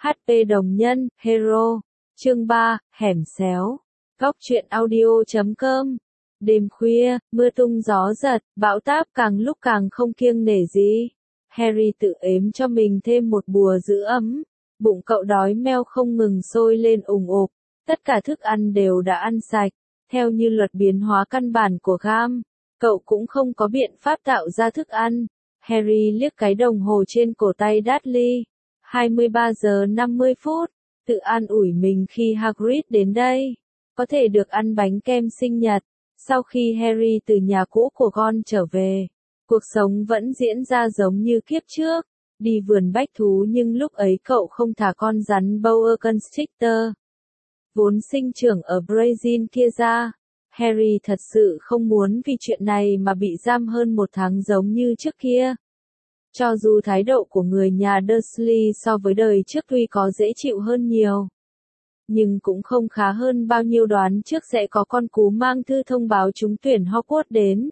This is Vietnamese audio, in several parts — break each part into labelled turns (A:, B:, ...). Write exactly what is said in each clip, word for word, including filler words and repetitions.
A: hát pê Đồng Nhân, Hero. Chương ba, Hẻm Xéo. Góc truyện audio chấm com. Đêm khuya, mưa tung gió giật, bão táp càng lúc càng không kiêng nể gì. Harry tự ếm cho mình thêm một bùa giữ ấm. Bụng cậu đói meo không ngừng sôi lên ùng ục. Tất cả thức ăn đều đã ăn sạch. Theo như luật biến hóa căn bản của gam, cậu cũng không có biện pháp tạo ra thức ăn. Harry liếc cái đồng hồ trên cổ tay Dudley. hai mươi ba giờ năm mươi phút. Tự an ủi mình khi Hagrid đến đây. Có thể được ăn bánh kem sinh nhật. Sau khi Harry từ nhà cũ của Ron trở về, cuộc sống vẫn diễn ra giống như kiếp trước. Đi vườn bách thú nhưng lúc ấy cậu không thả con rắn Boa Constrictor vốn sinh trưởng ở Brazil kia ra. Harry thật sự không muốn vì chuyện này mà bị giam hơn một tháng giống như trước kia. Cho dù thái độ của người nhà Dursley so với đời trước tuy có dễ chịu hơn nhiều, nhưng cũng không khá hơn bao nhiêu đoán trước sẽ có con cú mang thư thông báo trúng tuyển Hogwarts đến.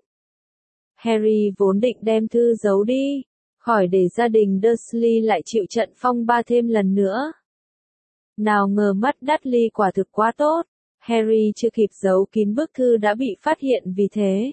A: Harry vốn định đem thư giấu đi, khỏi để gia đình Dursley lại chịu trận phong ba thêm lần nữa. Nào ngờ mắt Dudley quả thực quá tốt, Harry chưa kịp giấu kín bức thư đã bị phát hiện vì thế.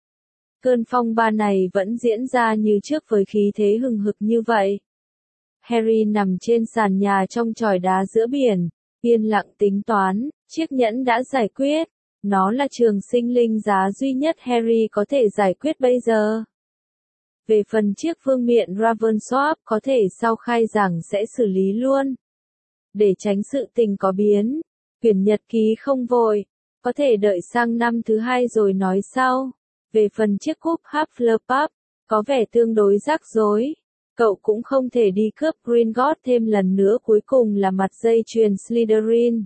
A: Cơn phong ba này vẫn diễn ra như trước với khí thế hừng hực như vậy. Harry nằm trên sàn nhà trong chòi đá giữa biển, yên lặng tính toán, chiếc nhẫn đã giải quyết. Nó là trường sinh linh giá duy nhất Harry có thể giải quyết bây giờ. Về phần chiếc vương miện Ravensworth có thể sau khai giảng sẽ xử lý luôn. Để tránh sự tình có biến, quyển nhật ký không vội, có thể đợi sang năm thứ hai rồi nói sau. Về phần chiếc cúp Hufflepuff, có vẻ tương đối rắc rối. Cậu cũng không thể đi cướp Gringotts thêm lần nữa, cuối cùng là mặt dây chuyền Slytherin.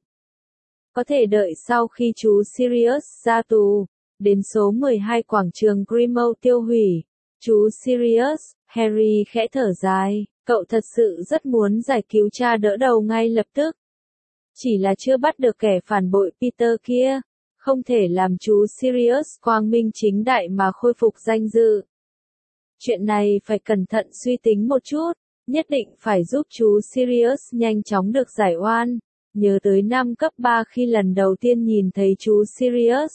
A: Có thể đợi sau khi chú Sirius ra tù, đến số mười hai quảng trường Grimmauld tiêu hủy. Chú Sirius, Harry khẽ thở dài, cậu thật sự rất muốn giải cứu cha đỡ đầu ngay lập tức. Chỉ là chưa bắt được kẻ phản bội Peter kia, không thể làm chú Sirius quang minh chính đại mà khôi phục danh dự. Chuyện này phải cẩn thận suy tính một chút, nhất định phải giúp chú Sirius nhanh chóng được giải oan. Nhớ tới năm cấp ba khi lần đầu tiên nhìn thấy chú Sirius.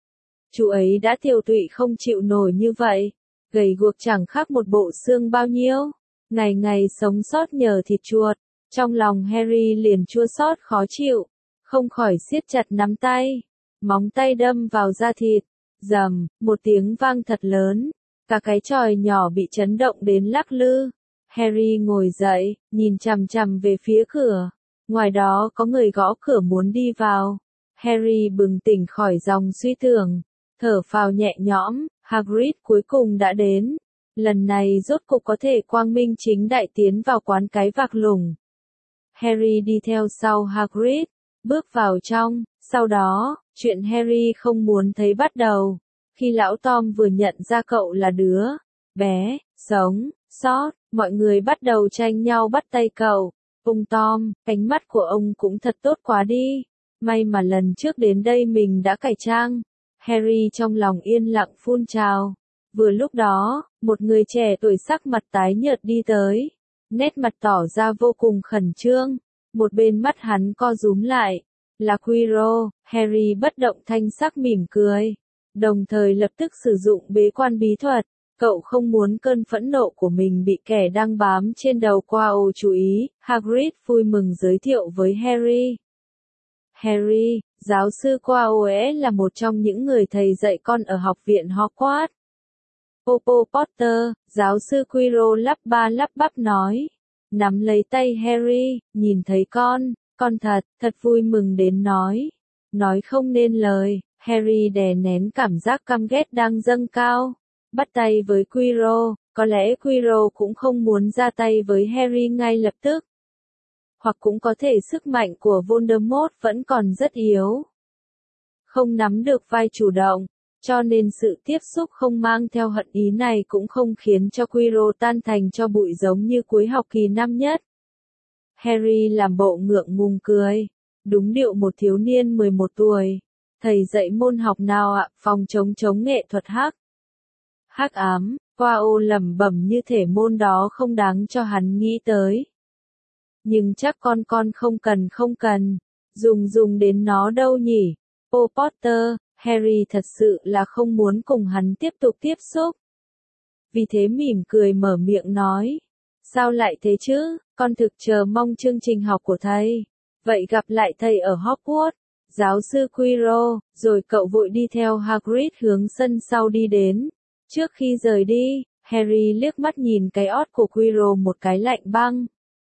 A: Chú ấy đã tiều tụy không chịu nổi như vậy, gầy guộc chẳng khác một bộ xương bao nhiêu, ngày ngày sống sót nhờ thịt chuột. Trong lòng Harry liền chua xót khó chịu, không khỏi siết chặt nắm tay, móng tay đâm vào da thịt, rầm, một tiếng vang thật lớn, cả cái chòi nhỏ bị chấn động đến lắc lư. Harry ngồi dậy, nhìn chằm chằm về phía cửa, ngoài đó có người gõ cửa muốn đi vào. Harry bừng tỉnh khỏi dòng suy tưởng, thở phào nhẹ nhõm, Hagrid cuối cùng đã đến. Lần này rốt cục có thể quang minh chính đại tiến vào quán cái vạc lủng. Harry đi theo sau Hagrid, bước vào trong, sau đó, chuyện Harry không muốn thấy bắt đầu. Khi lão Tom vừa nhận ra cậu là đứa bé sống sót, mọi người bắt đầu tranh nhau bắt tay cậu. Ông Tom, ánh mắt của ông cũng thật tốt quá đi. May mà lần trước đến đây mình đã cải trang. Harry trong lòng yên lặng phun trào. Vừa lúc đó, một người trẻ tuổi sắc mặt tái nhợt đi tới. Nét mặt tỏ ra vô cùng khẩn trương. Một bên mắt hắn co rúm lại. Là Quirrell. Harry bất động thanh sắc mỉm cười. Đồng thời lập tức sử dụng bế quan bí thuật. Cậu không muốn cơn phẫn nộ của mình bị kẻ đang bám trên đầu Quirrell chú ý. Hagrid vui mừng giới thiệu với Harry. Harry, giáo sư Quirrell là một trong những người thầy dạy con ở học viện Hogwarts. Popo Potter, giáo sư Quirrell lắp ba lắp bắp nói. Nắm lấy tay Harry, nhìn thấy con, con thật, thật vui mừng đến nói. Nói không nên lời, Harry đè nén cảm giác căm ghét đang dâng cao. Bắt tay với Quirrell, có lẽ Quirrell cũng không muốn ra tay với Harry ngay lập tức. Hoặc cũng có thể sức mạnh của Voldemort vẫn còn rất yếu. Không nắm được vai chủ động, cho nên sự tiếp xúc không mang theo hận ý này cũng không khiến cho Quirrell tan thành cho bụi giống như cuối học kỳ năm nhất. Harry làm bộ ngượng ngùng cười. Đúng điệu một thiếu niên mười một tuổi. Thầy dạy môn học nào ạ? Phòng chống chống nghệ thuật hắc. Hắc ám, Quao lẩm bẩm như thể môn đó không đáng cho hắn nghĩ tới. Nhưng chắc con con không cần không cần. Dùng dùng đến nó đâu nhỉ? Ô Potter, Harry thật sự là không muốn cùng hắn tiếp tục tiếp xúc. Vì thế mỉm cười mở miệng nói. Sao lại thế chứ, con thực chờ mong chương trình học của thầy. Vậy gặp lại thầy ở Hogwarts, giáo sư Quirrell, rồi cậu vội đi theo Hagrid hướng sân sau đi đến. Trước khi rời đi, Harry liếc mắt nhìn cái ót của Quirrell một cái lạnh băng.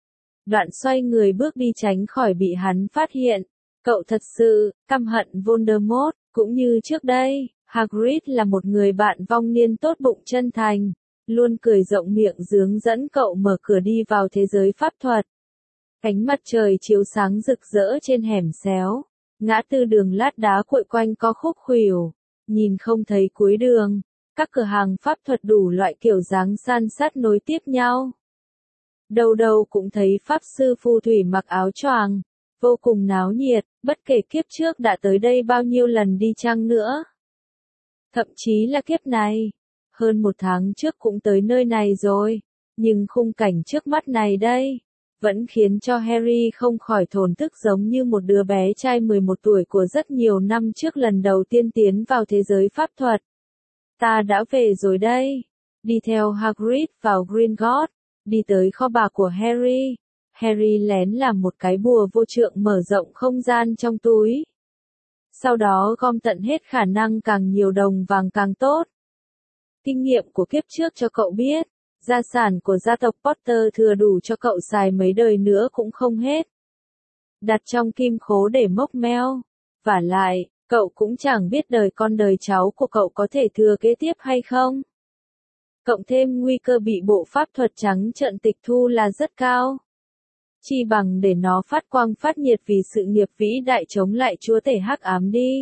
A: Đoạn xoay người bước đi tránh khỏi bị hắn phát hiện. Cậu thật sự căm hận Voldemort, cũng như trước đây, Hagrid là một người bạn vong niên tốt bụng chân thành, luôn cười rộng miệng hướng dẫn cậu mở cửa đi vào thế giới pháp thuật. Ánh mặt trời chiếu sáng rực rỡ trên hẻm xéo, ngã tư đường lát đá cuội quanh có khúc khuỷu, nhìn không thấy cuối đường, các cửa hàng pháp thuật đủ loại kiểu dáng san sát nối tiếp nhau. Đâu đâu cũng thấy pháp sư phù thủy mặc áo choàng, vô cùng náo nhiệt, bất kể kiếp trước đã tới đây bao nhiêu lần đi chăng nữa. Thậm chí là kiếp này, hơn một tháng trước cũng tới nơi này rồi, nhưng khung cảnh trước mắt này đây, vẫn khiến cho Harry không khỏi thổn thức giống như một đứa bé trai mười một tuổi của rất nhiều năm trước lần đầu tiên tiến vào thế giới pháp thuật. Ta đã về rồi đây. Đi theo Hagrid vào Gringotts, đi tới kho bạc của Harry. Harry lén làm một cái bùa vô trượng mở rộng không gian trong túi. Sau đó gom tận hết khả năng càng nhiều đồng vàng càng tốt. Kinh nghiệm của kiếp trước cho cậu biết, gia sản của gia tộc Potter thừa đủ cho cậu xài mấy đời nữa cũng không hết. Đặt trong kim khố để mốc meo. Vả lại, cậu cũng chẳng biết đời con đời cháu của cậu có thể thừa kế tiếp hay không. Cộng thêm nguy cơ bị bộ pháp thuật trắng trợn tịch thu là rất cao. Chi bằng để nó phát quang phát nhiệt vì sự nghiệp vĩ đại chống lại chúa tể hắc ám đi.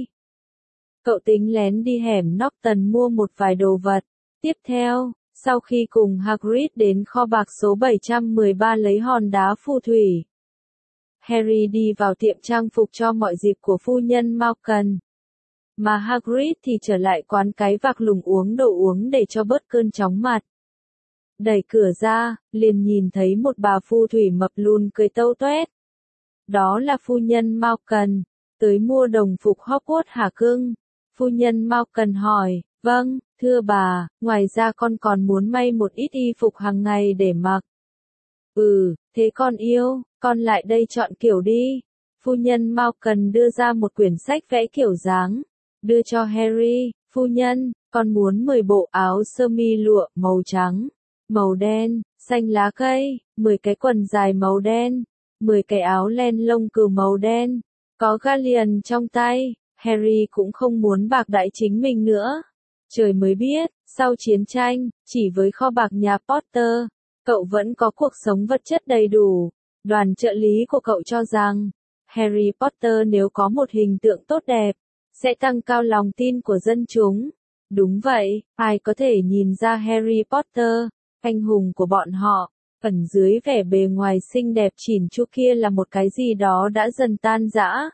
A: Cậu tính lén đi hẻm Norton mua một vài đồ vật. Tiếp theo, sau khi cùng Hagrid đến kho bạc số bảy trăm mười ba lấy hòn đá phù thủy, Harry đi vào tiệm trang phục cho mọi dịp của phu nhân Malkin. Mà Hagrid thì trở lại quán cái vạc lùng uống đồ uống để cho bớt cơn chóng mặt. Đẩy cửa ra, liền nhìn thấy một bà phù thủy mập lùn cười tâu toét. Đó là phu nhân Malkin, tới mua đồng phục Hogwarts hả cưng? Phu nhân Malkin hỏi, vâng, thưa bà, ngoài ra con còn muốn may một ít y phục hàng ngày để mặc. Ừ, thế con yêu, con lại đây chọn kiểu đi. Phu nhân Malkin đưa ra một quyển sách vẽ kiểu dáng, đưa cho Harry. Phu nhân, con muốn mười bộ áo sơ mi lụa màu trắng, màu đen, xanh lá cây, mười cái quần dài màu đen, mười cái áo len lông cừu màu đen, có galleon trong tay. Harry cũng không muốn bạc đãi chính mình nữa. Trời mới biết, sau chiến tranh, chỉ với kho bạc nhà Potter, cậu vẫn có cuộc sống vật chất đầy đủ. Đoàn trợ lý của cậu cho rằng, Harry Potter nếu có một hình tượng tốt đẹp, sẽ tăng cao lòng tin của dân chúng. Đúng vậy, ai có thể nhìn ra Harry Potter, anh hùng của bọn họ, ẩn dưới vẻ bề ngoài xinh đẹp chỉn chu kia là một cái gì đó đã dần tan rã.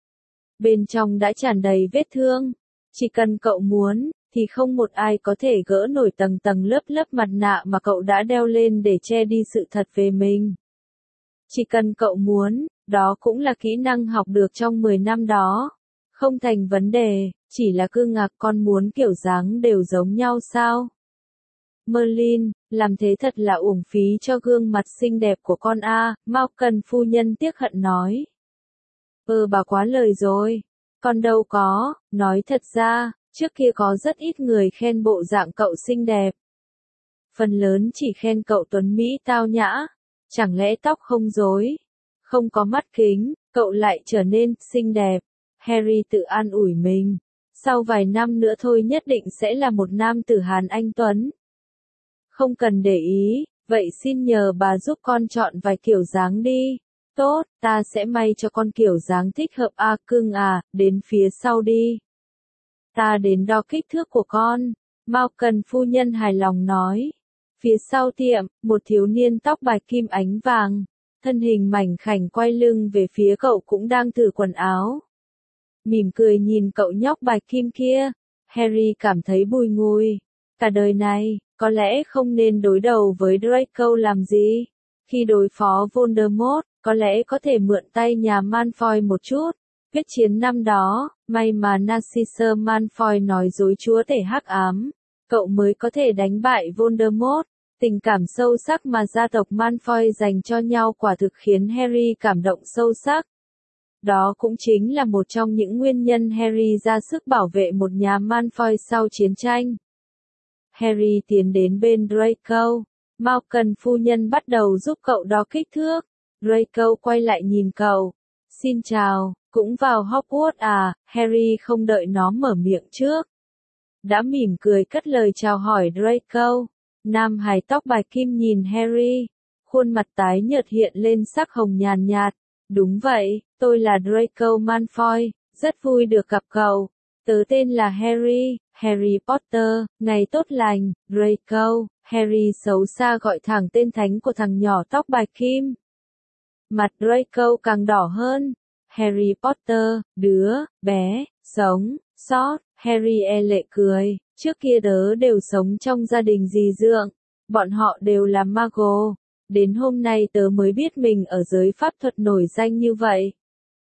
A: Bên trong đã tràn đầy vết thương. Chỉ cần cậu muốn, thì không một ai có thể gỡ nổi tầng tầng lớp lớp mặt nạ mà cậu đã đeo lên để che đi sự thật về mình. Chỉ cần cậu muốn, đó cũng là kỹ năng học được trong mười năm đó. Không thành vấn đề, chỉ là cứ ngạc con muốn kiểu dáng đều giống nhau sao? Merlin, làm thế thật là uổng phí cho gương mặt xinh đẹp của con a, Malkin phu nhân tiếc hận nói. Ơ bà quá lời rồi. Con đâu có, nói thật ra, trước kia có rất ít người khen bộ dạng cậu xinh đẹp. Phần lớn chỉ khen cậu tuấn mỹ tao nhã. Chẳng lẽ tóc không rối, không có mắt kính, cậu lại trở nên xinh đẹp. Harry tự an ủi mình. Sau vài năm nữa thôi nhất định sẽ là một nam tử Hán anh tuấn. Không cần để ý, vậy xin nhờ bà giúp con chọn vài kiểu dáng đi. Tốt, ta sẽ may cho con kiểu dáng thích hợp a cưng à, đến phía sau đi. Ta đến đo kích thước của con. Malkin phu nhân hài lòng nói. Phía sau tiệm, một thiếu niên tóc bạch kim ánh vàng, thân hình mảnh khảnh quay lưng về phía cậu cũng đang thử quần áo. Mỉm cười nhìn cậu nhóc bạch kim kia, Harry cảm thấy bùi ngùi. Cả đời này, có lẽ không nên đối đầu với Draco làm gì. Khi đối phó Voldemort, có lẽ có thể mượn tay nhà Malfoy một chút. Quyết chiến năm đó, may mà Narcissa Malfoy nói dối chúa tể hắc ám, cậu mới có thể đánh bại Voldemort. Tình cảm sâu sắc mà gia tộc Malfoy dành cho nhau quả thực khiến Harry cảm động sâu sắc. Đó cũng chính là một trong những nguyên nhân Harry ra sức bảo vệ một nhà Malfoy sau chiến tranh. Harry tiến đến bên Draco. Malcolm phu nhân bắt đầu giúp cậu đo kích thước. Draco quay lại nhìn cậu. Xin chào, cũng vào Hogwarts à? Harry không đợi nó mở miệng trước. Đã mỉm cười cất lời chào hỏi Draco. Nam hài tóc bạch kim nhìn Harry. Khuôn mặt tái nhợt hiện lên sắc hồng nhàn nhạt. Đúng vậy, tôi là Draco Malfoy, rất vui được gặp cậu. Tớ tên là Harry, Harry Potter, ngày tốt lành, Draco. Harry xấu xa gọi thẳng tên thánh của thằng nhỏ tóc bạch kim. Mặt Draco càng đỏ hơn. Harry Potter, đứa, bé, sống, sót. Harry e lệ cười, trước kia tớ đều sống trong gia đình dì dượng. Bọn họ đều là mago. Đến hôm nay tớ mới biết mình ở giới pháp thuật nổi danh như vậy.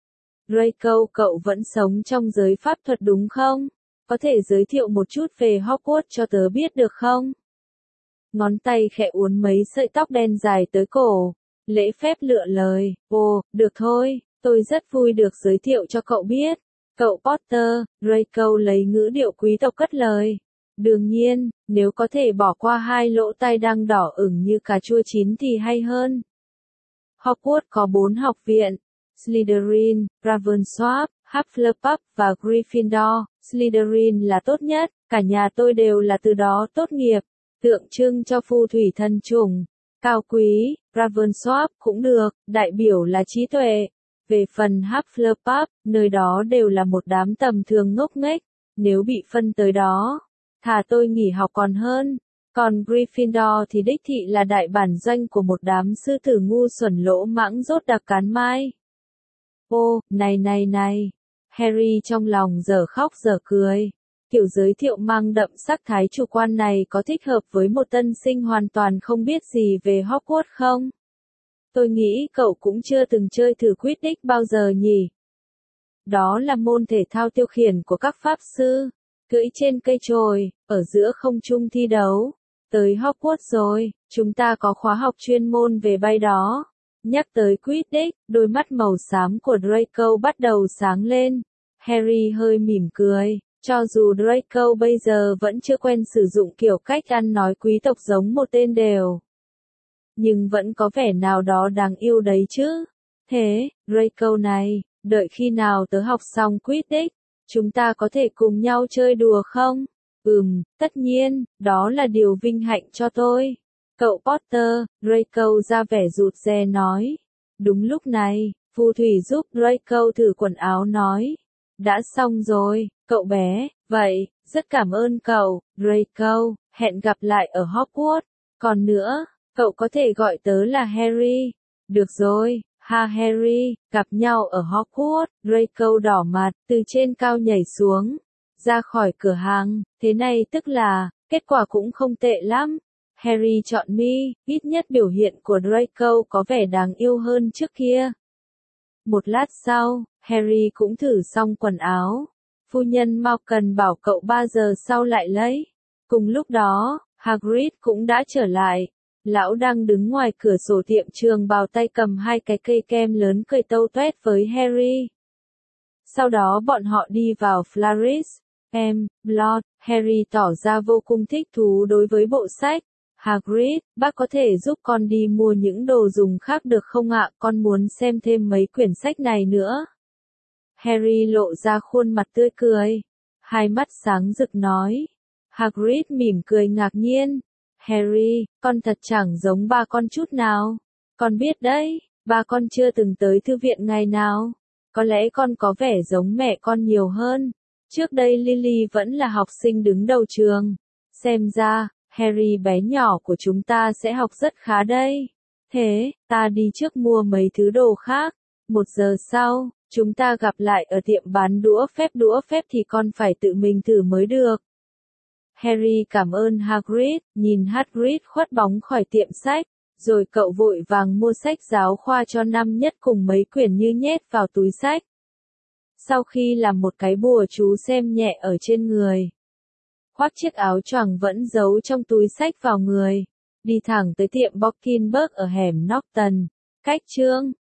A: Draco, cậu vẫn sống trong giới pháp thuật đúng không? Có thể giới thiệu một chút về Hogwarts cho tớ biết được không? Ngón tay khẽ uốn mấy sợi tóc đen dài tới cổ. Lễ phép lựa lời, ồ, được thôi, tôi rất vui được giới thiệu cho cậu biết. Cậu Potter, Draco lấy ngữ điệu quý tộc cất lời. Đương nhiên, nếu có thể bỏ qua hai lỗ tai đang đỏ ửng như cà chua chín thì hay hơn. Hogwarts có bốn học viện. Slytherin, Ravenclaw, Hufflepuff và Gryffindor. Slytherin là tốt nhất, cả nhà tôi đều là từ đó tốt nghiệp. Tượng trưng cho phù thủy thần trùng. Cao quý, Ravenclaw cũng được, đại biểu là trí tuệ. Về phần Hufflepuff, nơi đó đều là một đám tầm thường ngốc nghếch. Nếu bị phân tới đó, thà tôi nghỉ học còn hơn. Còn Gryffindor thì đích thị là đại bản doanh của một đám sư tử ngu xuẩn lỗ mãng rốt đặc cán mai. Ô, này này này. Harry trong lòng dở khóc dở cười. Kiểu giới thiệu mang đậm sắc thái chủ quan này có thích hợp với một tân sinh hoàn toàn không biết gì về Hogwarts không? Tôi nghĩ cậu cũng chưa từng chơi thử Quidditch bao giờ nhỉ? Đó là môn thể thao tiêu khiển của các pháp sư. Cưỡi trên cây chồi, ở giữa không trung thi đấu. Tới Hogwarts rồi, chúng ta có khóa học chuyên môn về bay đó. Nhắc tới Quidditch, đôi mắt màu xám của Draco bắt đầu sáng lên. Harry hơi mỉm cười, cho dù Draco bây giờ vẫn chưa quen sử dụng kiểu cách ăn nói quý tộc giống một tên đều. Nhưng vẫn có vẻ nào đó đáng yêu đấy chứ. Thế, Draco này, đợi khi nào tớ học xong Quidditch, chúng ta có thể cùng nhau chơi đùa không? Ừm, tất nhiên, đó là điều vinh hạnh cho tôi. Cậu Potter, Draco ra vẻ rụt rè nói. Đúng lúc này, phù thủy giúp Draco thử quần áo nói. Đã xong rồi, cậu bé, vậy, rất cảm ơn cậu, Draco, hẹn gặp lại ở Hogwarts. Còn nữa, cậu có thể gọi tớ là Harry. Được rồi, ha Harry, gặp nhau ở Hogwarts. Draco đỏ mặt, từ trên cao nhảy xuống, ra khỏi cửa hàng, thế này tức là, kết quả cũng không tệ lắm. Harry chọn mi, ít nhất biểu hiện của Draco có vẻ đáng yêu hơn trước kia. Một lát sau, Harry cũng thử xong quần áo. Phu nhân Malcolm bảo cậu ba giờ sau lại lấy. Cùng lúc đó, Hagrid cũng đã trở lại. Lão đang đứng ngoài cửa sổ tiệm trường bào tay cầm hai cái cây kem lớn cười tâu tuét với Harry. Sau đó bọn họ đi vào Flourish. Em, Blood, Harry tỏ ra vô cùng thích thú đối với bộ sách. Hagrid, bác có thể giúp con đi mua những đồ dùng khác được không ạ? Con muốn xem thêm mấy quyển sách này nữa. Harry lộ ra khuôn mặt tươi cười. Hai mắt sáng rực nói. Hagrid mỉm cười ngạc nhiên. Harry, con thật chẳng giống ba con chút nào. Con biết đấy, ba con chưa từng tới thư viện ngày nào. Có lẽ con có vẻ giống mẹ con nhiều hơn. Trước đây Lily vẫn là học sinh đứng đầu trường. Xem ra, Harry bé nhỏ của chúng ta sẽ học rất khá đây. Thế, ta đi trước mua mấy thứ đồ khác. Một giờ sau, chúng ta gặp lại ở tiệm bán đũa phép đũa phép thì con phải tự mình thử mới được. Harry cảm ơn Hagrid, nhìn Hagrid khuất bóng khỏi tiệm sách, Rồi cậu vội vàng mua sách giáo khoa cho năm nhất cùng mấy quyển như nhét vào túi sách. Sau khi làm một cái bùa chú xem nhẹ ở trên người, khoác chiếc áo choàng vẫn giấu trong túi sách vào người, đi thẳng tới tiệm Borkenberg ở hẻm Norton, cách Trương